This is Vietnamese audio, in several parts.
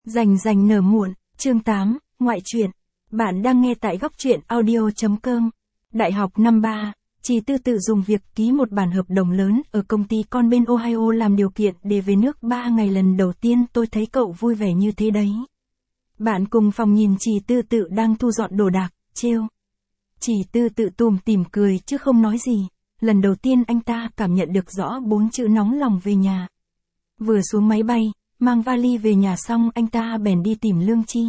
Rành nở muộn, chương 8, ngoại truyện. Bạn đang nghe tại góc truyện audio.com. Đại học năm 3, Trì Tư tự dùng việc ký một bản hợp đồng lớn ở công ty con bên Ohio làm điều kiện để về nước 3 ngày. Lần đầu tiên tôi thấy cậu vui vẻ như thế đấy. Bạn cùng phòng nhìn Trì Tư tự đang thu dọn đồ đạc, trêu. Trì Tư tự tủm tỉm cười chứ không nói gì. Lần đầu tiên anh ta cảm nhận được rõ 4 chữ nóng lòng về nhà. Vừa xuống máy bay, mang vali về nhà xong anh ta bèn đi tìm Lương Chi.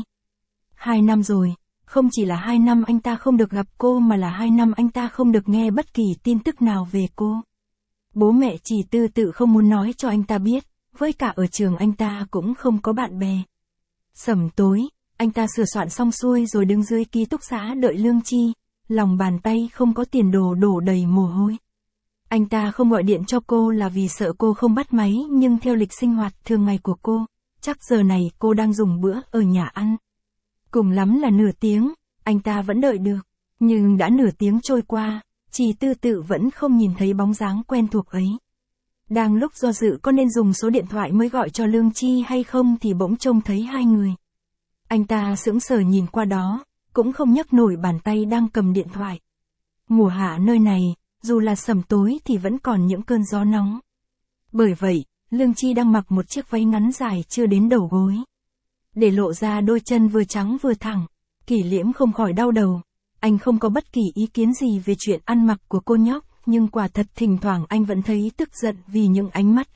2 năm rồi, không chỉ là 2 năm anh ta không được gặp cô mà là 2 năm anh ta không được nghe bất kỳ tin tức nào về cô. Bố mẹ Trì Tư tự không muốn nói cho anh ta biết, với cả ở trường anh ta cũng không có bạn bè. Sẩm tối, anh ta sửa soạn xong xuôi rồi đứng dưới ký túc xá đợi Lương Chi, lòng bàn tay không có tiền đồ đổ đầy mồ hôi. Anh ta không gọi điện cho cô là vì sợ cô không bắt máy, nhưng theo lịch sinh hoạt thường ngày của cô, chắc giờ này cô đang dùng bữa ở nhà ăn. Cùng lắm là nửa tiếng, anh ta vẫn đợi được. Nhưng đã nửa tiếng trôi qua, Trì Tư tự vẫn không nhìn thấy bóng dáng quen thuộc ấy. Đang lúc do dự có nên dùng số điện thoại mới gọi cho Lương Chi hay không thì bỗng trông thấy hai người. Anh ta sững sờ nhìn qua đó, cũng không nhấc nổi bàn tay đang cầm điện thoại. Mùa hạ nơi này, dù là sẩm tối thì vẫn còn những cơn gió nóng. Bởi vậy, Lương Chi đang mặc một chiếc váy ngắn dài chưa đến đầu gối. Để lộ ra đôi chân vừa trắng vừa thẳng, Kỷ Liễm không khỏi đau đầu. Anh không có bất kỳ ý kiến gì về chuyện ăn mặc của cô nhóc, nhưng quả thật thỉnh thoảng anh vẫn thấy tức giận vì những ánh mắt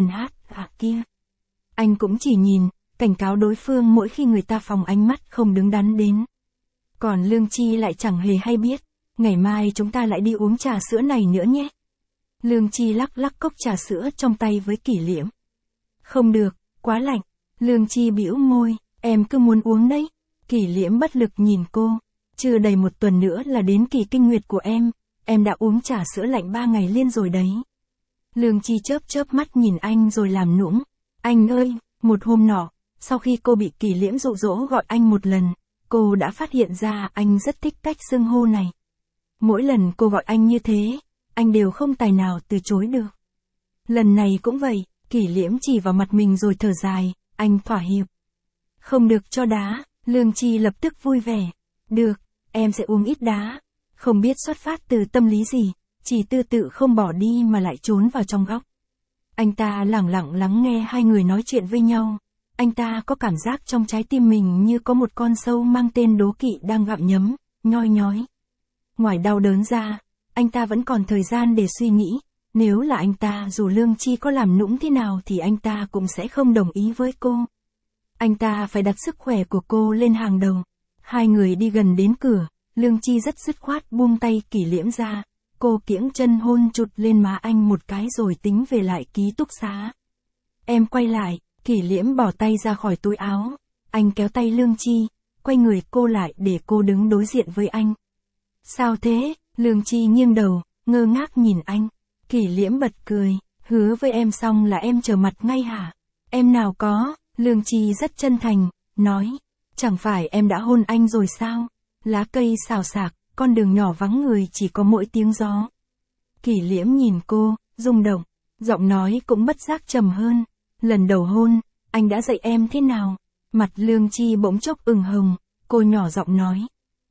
kia. Anh cũng chỉ nhìn, cảnh cáo đối phương mỗi khi người ta phóng ánh mắt không đứng đắn đến. Còn Lương Chi lại chẳng hề hay biết. Ngày mai chúng ta lại đi uống trà sữa này nữa nhé. Lương Chi lắc cốc trà sữa trong tay với Kỷ Liễm. Không được, quá lạnh. Lương Chi bĩu môi, em cứ muốn uống đấy. Kỷ Liễm bất lực nhìn cô. Chưa đầy một tuần nữa là đến kỳ kinh nguyệt của em đã uống trà sữa lạnh 3 ngày liên rồi đấy. Lương Chi chớp mắt nhìn anh rồi làm nũng. Anh ơi, một hôm nọ, sau khi cô bị Kỷ Liễm dụ dỗ gọi anh một lần, cô đã phát hiện ra anh rất thích cách xưng hô này. Mỗi lần cô gọi anh như thế, anh đều không tài nào từ chối được. Lần này cũng vậy, Kỷ Liễm chỉ vào mặt mình rồi thở dài, anh thỏa hiệp. Không được cho đá, Lương Chi lập tức vui vẻ. Được, em sẽ uống ít đá. Không biết xuất phát từ tâm lý gì, Trì Tư tự không bỏ đi mà lại trốn vào trong góc. Anh ta lẳng lặng lắng nghe hai người nói chuyện với nhau. Anh ta có cảm giác trong trái tim mình như có một con sâu mang tên đố kỵ đang gặm nhấm, nhoi nhói. Ngoài đau đớn ra, anh ta vẫn còn thời gian để suy nghĩ, nếu là anh ta dù Lương Chi có làm nũng thế nào thì anh ta cũng sẽ không đồng ý với cô. Anh ta phải đặt sức khỏe của cô lên hàng đầu. Hai người đi gần đến cửa, Lương Chi rất dứt khoát buông tay Kỷ Liễm ra, cô kiễng chân hôn chụt lên má anh một cái rồi tính về lại ký túc xá. Em quay lại, Kỷ Liễm bỏ tay ra khỏi túi áo, anh kéo tay Lương Chi, quay người cô lại để cô đứng đối diện với anh. Sao thế? Lương Chi nghiêng đầu, ngơ ngác nhìn anh. Kỷ Liễm bật cười, hứa với em xong là em trở mặt ngay hả? Em nào có, Lương Chi rất chân thành, nói. Chẳng phải em đã hôn anh rồi sao? Lá cây xào xạc, con đường nhỏ vắng người chỉ có mỗi tiếng gió. Kỷ Liễm nhìn cô, rung động, giọng nói cũng bất giác trầm hơn. Lần đầu hôn, anh đã dạy em thế nào? Mặt Lương Chi bỗng chốc ửng hồng, cô nhỏ giọng nói.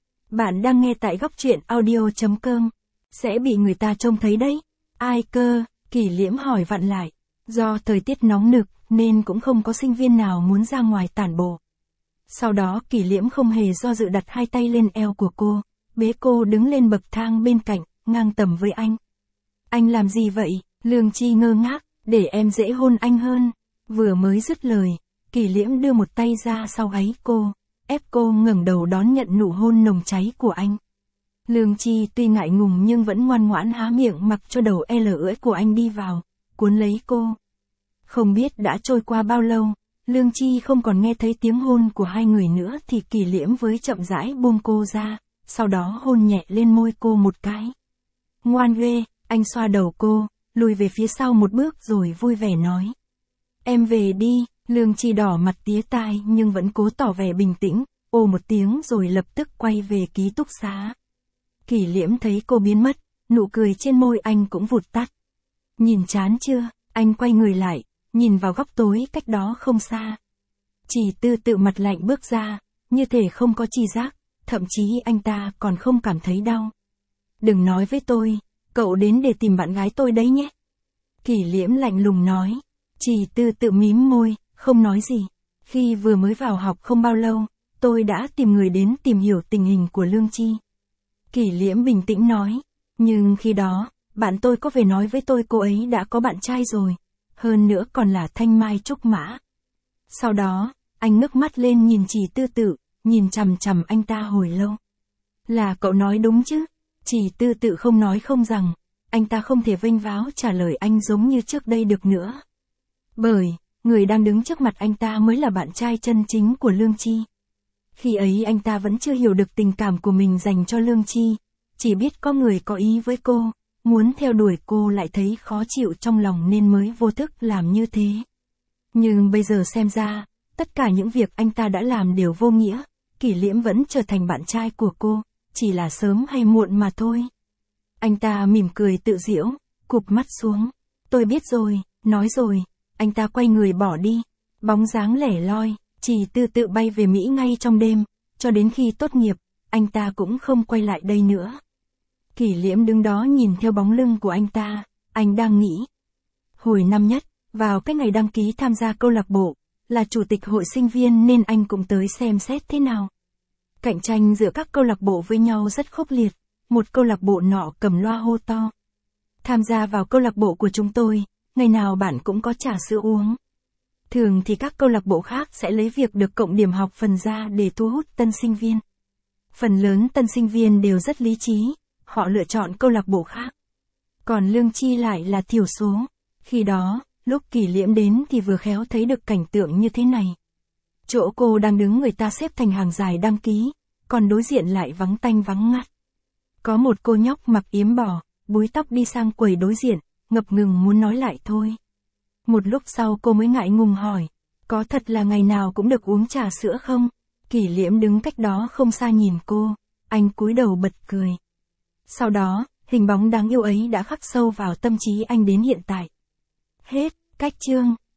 Bạn đang nghe tại góc truyện audio.com. Sẽ bị người ta trông thấy đấy. Ai cơ? Kỷ Liễm hỏi vặn lại. Do thời tiết nóng nực nên cũng không có sinh viên nào muốn ra ngoài tản bộ. Sau đó Kỷ Liễm không hề do dự đặt hai tay lên eo của cô, bế cô đứng lên bậc thang bên cạnh, ngang tầm với anh. Anh làm gì vậy? Lương Chi ngơ ngác, để em dễ hôn anh hơn. Vừa mới dứt lời, Kỷ Liễm đưa một tay ra sau gáy cô, ép cô ngẩng đầu đón nhận nụ hôn nồng cháy của anh. Lương Chi tuy ngại ngùng nhưng vẫn ngoan ngoãn há miệng mặc cho đầu ưỡi của anh đi vào, cuốn lấy cô. Không biết đã trôi qua bao lâu, Lương Chi không còn nghe thấy tiếng hôn của hai người nữa thì Kỷ Liễm với chậm rãi buông cô ra, sau đó hôn nhẹ lên môi cô một cái. Ngoan ghê, anh xoa đầu cô, lùi về phía sau một bước rồi vui vẻ nói. Em về đi. Lương Chi đỏ mặt tía tai nhưng vẫn cố tỏ vẻ bình tĩnh, ồ một tiếng rồi lập tức quay về ký túc xá. Kỷ Liễm thấy cô biến mất, nụ cười trên môi anh cũng vụt tắt. Nhìn chán chưa? Anh quay người lại, nhìn vào góc tối cách đó không xa. Chỉ Tư Tự mặt lạnh bước ra, như thể không có chi giác, thậm chí anh ta còn không cảm thấy đau. Đừng nói với tôi, cậu đến để tìm bạn gái tôi đấy nhé. Kỷ Liễm lạnh lùng nói. Chỉ Tư Tự mím môi, không nói gì. Khi vừa mới vào học không bao lâu, tôi đã tìm người đến tìm hiểu tình hình của Lương Chi. Kỷ Liễm bình tĩnh nói. Nhưng khi đó, bạn tôi có về nói với tôi cô ấy đã có bạn trai rồi. Hơn nữa còn là thanh mai trúc mã. Sau đó, anh ngước mắt lên nhìn Chỉ Tư Tự, nhìn chằm chằm anh ta hồi lâu. Là cậu nói đúng chứ? Chỉ Tư Tự không nói không rằng, anh ta không thể vênh váo trả lời anh giống như trước đây được nữa. Bởi, người đang đứng trước mặt anh ta mới là bạn trai chân chính của Lương Chi. Khi ấy anh ta vẫn chưa hiểu được tình cảm của mình dành cho Lương Chi, chỉ biết có người có ý với cô, muốn theo đuổi cô lại thấy khó chịu trong lòng nên mới vô thức làm như thế. Nhưng bây giờ xem ra, tất cả những việc anh ta đã làm đều vô nghĩa, Kỷ Liễm vẫn trở thành bạn trai của cô, chỉ là sớm hay muộn mà thôi. Anh ta mỉm cười tự giễu, cụp mắt xuống. Tôi biết rồi, nói rồi, anh ta quay người bỏ đi, bóng dáng lẻ loi, Chỉ Tư Tự bay về Mỹ ngay trong đêm, cho đến khi tốt nghiệp, anh ta cũng không quay lại đây nữa. Kỷ Liễm đứng đó nhìn theo bóng lưng của anh ta, anh đang nghĩ. Hồi năm nhất, vào cái ngày đăng ký tham gia câu lạc bộ, là chủ tịch hội sinh viên nên anh cũng tới xem xét thế nào. Cạnh tranh giữa các câu lạc bộ với nhau rất khốc liệt, một câu lạc bộ nọ cầm loa hô to. Tham gia vào câu lạc bộ của chúng tôi, ngày nào bạn cũng có trà sữa uống. Thường thì các câu lạc bộ khác sẽ lấy việc được cộng điểm học phần ra để thu hút tân sinh viên. Phần lớn tân sinh viên đều rất lý trí, họ lựa chọn câu lạc bộ khác. Còn Lương Chi lại là thiểu số. Khi đó, lúc Kỷ Liễm đến thì vừa khéo thấy được cảnh tượng như thế này. Chỗ cô đang đứng người ta xếp thành hàng dài đăng ký, còn đối diện lại vắng tanh vắng ngắt. Có một cô nhóc mặc yếm bò, búi tóc đi sang quầy đối diện, ngập ngừng muốn nói lại thôi. Một lúc sau cô mới ngại ngùng hỏi, có thật là ngày nào cũng được uống trà sữa không? Kỷ Liễm đứng cách đó không xa nhìn cô, anh cúi đầu bật cười. Sau đó, hình bóng đáng yêu ấy đã khắc sâu vào tâm trí anh đến hiện tại. Hết, cách chương.